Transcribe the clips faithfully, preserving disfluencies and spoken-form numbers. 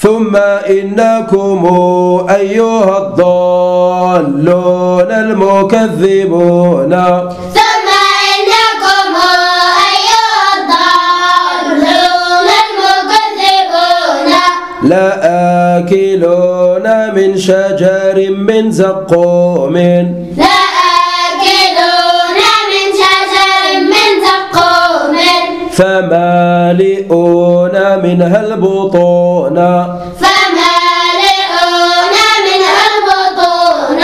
ثم إنكم أيها الضالون المكذبون ثم إنكم أيها الضالون المكذبون لآكلون من شجر من زقوم لآكلون من شجر من زقوم فمالئون منها البطون فمالئون منها البطون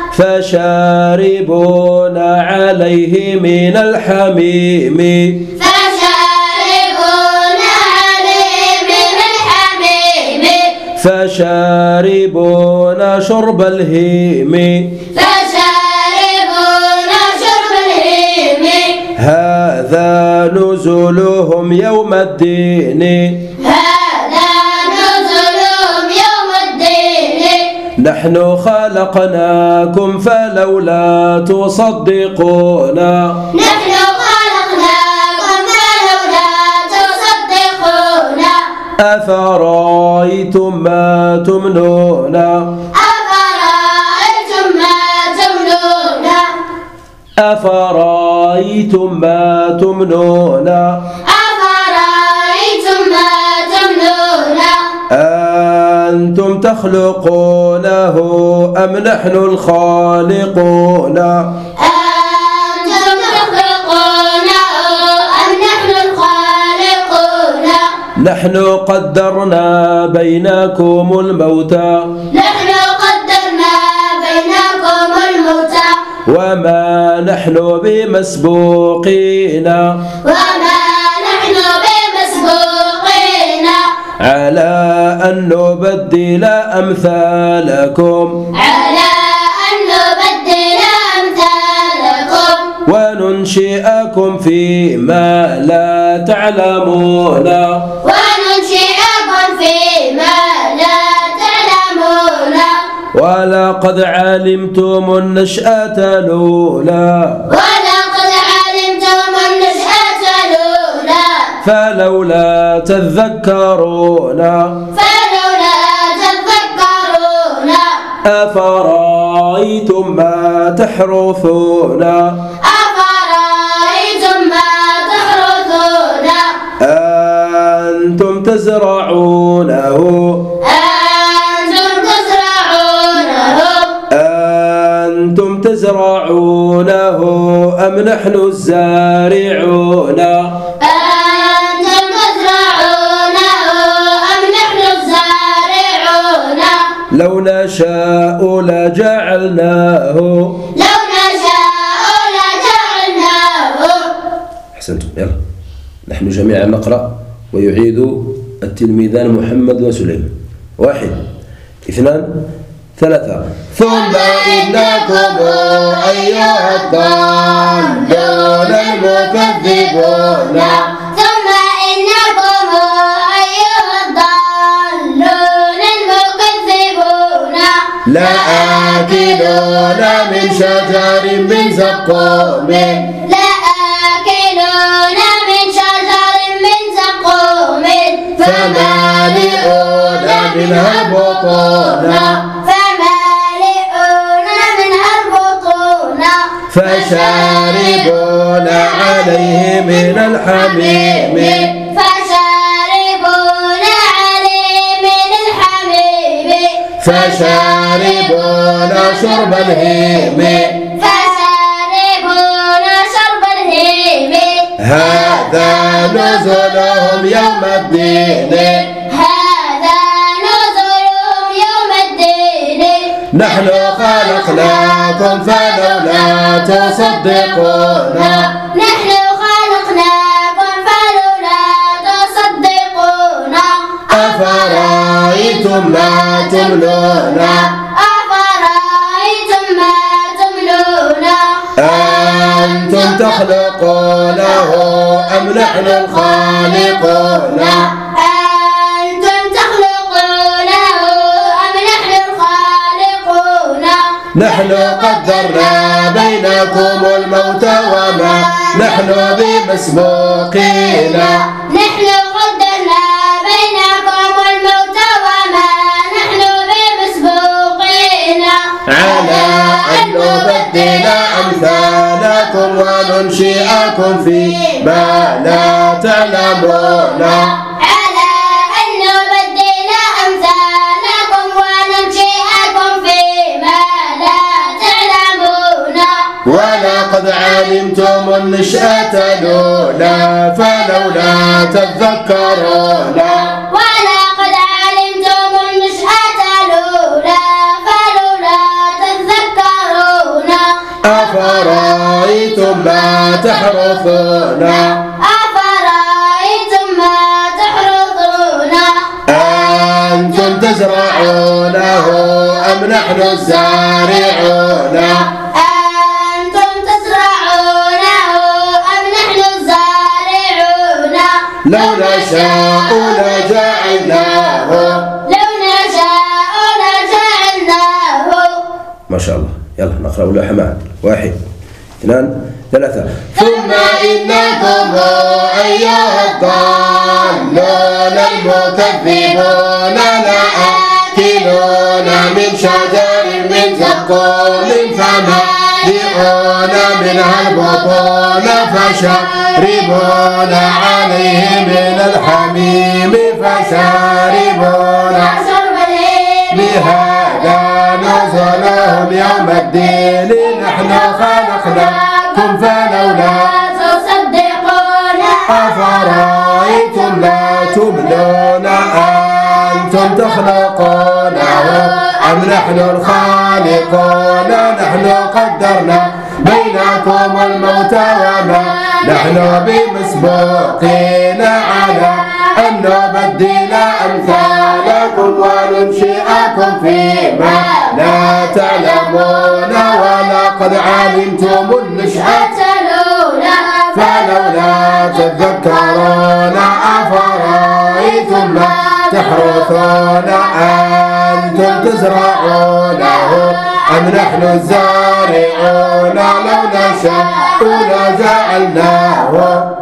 فشاربون عليه من الحميم فشاربون عليه من الحميم فشاربون شرب الهيم فشاربون شرب الهيم هذا نزلهم يوم الدين هذا نزلهم يوم الدين نحن خلقناكم فلولا تصدقون نحن خلقناكم فلولا تصدقون أفرأيتم ما تمنون أفرأيتم ما تمنون أفرأيتم ما تمنون أفرأيتم ما تمنون أنتم تخلقونه أم نحن الخالقون أنتم تخلقونه أم نحن الخالقون نحن قدرنا بينكم الموتى نحن قدرنا بينكم الموت وما نحن بمسبوقين وما نحن بمسبوقين على أن نبدل أمثالكم على أن نبدل أمثالكم وننشئكم فيما لا تعلمون وننشئكم فيما لا تعلمون ولقد علمتم النشأة الأولى ولقد علمتم النشأة الأولى فلولا تذكرون فلولا تذكرون أفرأيتم ما تحرثون أفرأيتم ما تحرثون أنتم تزرعونه أنتم تزرعونه أنتم تزرعونه أم نحن الزارعون أنتم تزرعونه أم نحن الزارعون لو نشاء لجعلناه لو نشاء لجعلناه. أحسنتم. يلا نحن جميعا نقرأ ويعيد التلميذان محمد وسليم. واحد اثنان ثلاثة. ثم إنكم أيها الضالون المكذبون ثم إنكم أيها الضالون المكذبون لآكلون من شجر من زقوم لآكلون من شجر من زقوم فمالئون منها البطون فمالئون منها البطون فشاربون عليه من الحميم فشاربون عليه من الحميم فشاربون شرب الهيم فشاربون شرب الهيم هذا نزلهم يوم الدين هذا نزلهم يوم الدين نحن خلقناكم فلولا تصدقون نحن خلقناكم فلولا تصدقون أفرأيتم ما تمنون أفرأيتم ما تمنون أنتم تخلقونه أم نحن الخالقون أنتم تخلقونه أم نحن الخالقون نحن قدرنا بينكم الموت وما نحن بمسبوقين نحن قدرنا بينكم الموت وما لكم فيما لا تعلمون على أن نبدل أمثالكم وننشئكم فيما لا تعلمون ولقد علمتم النشأة الأولى فلولا تذكرون ولقد علمتم النشأة الأولى فلولا تذكرون أفرأيتم ما تحرثون أفرأيتم ما تحرثون أنتم تزرعونه أم نحن الزارعون أنتم تزرعونه أم نحن الزارعون لو نشاء لجعلناه لو نشاء لجعلناه. ما شاء الله. يلا نقرأ لوحة معا. واحد اثنان ثلاثة. ثم إنكم أيها الضالون المكذبون لآكلون من شجر من زقوم فمالئون منها البطون فشاربون عليه من الحميم فشاربون بهذا نزلهم يوم الدين نحن خلقناكم فلولا تصدقون أفرأيتم لا تمنون أنتم تخلقونه أم نحن الخالقون نحن قدرنا بينكم الموت وما نحن بمسبوقين على أن نبدل أمثالكم وننشئكم فيما لا تعلمون ولقد علمتم النشأة الأولى فلولا تذكرون أفرأيتم ما تحرثون أنتم تزرعونه أم نحن الزارعون لو نشاء لجعلناه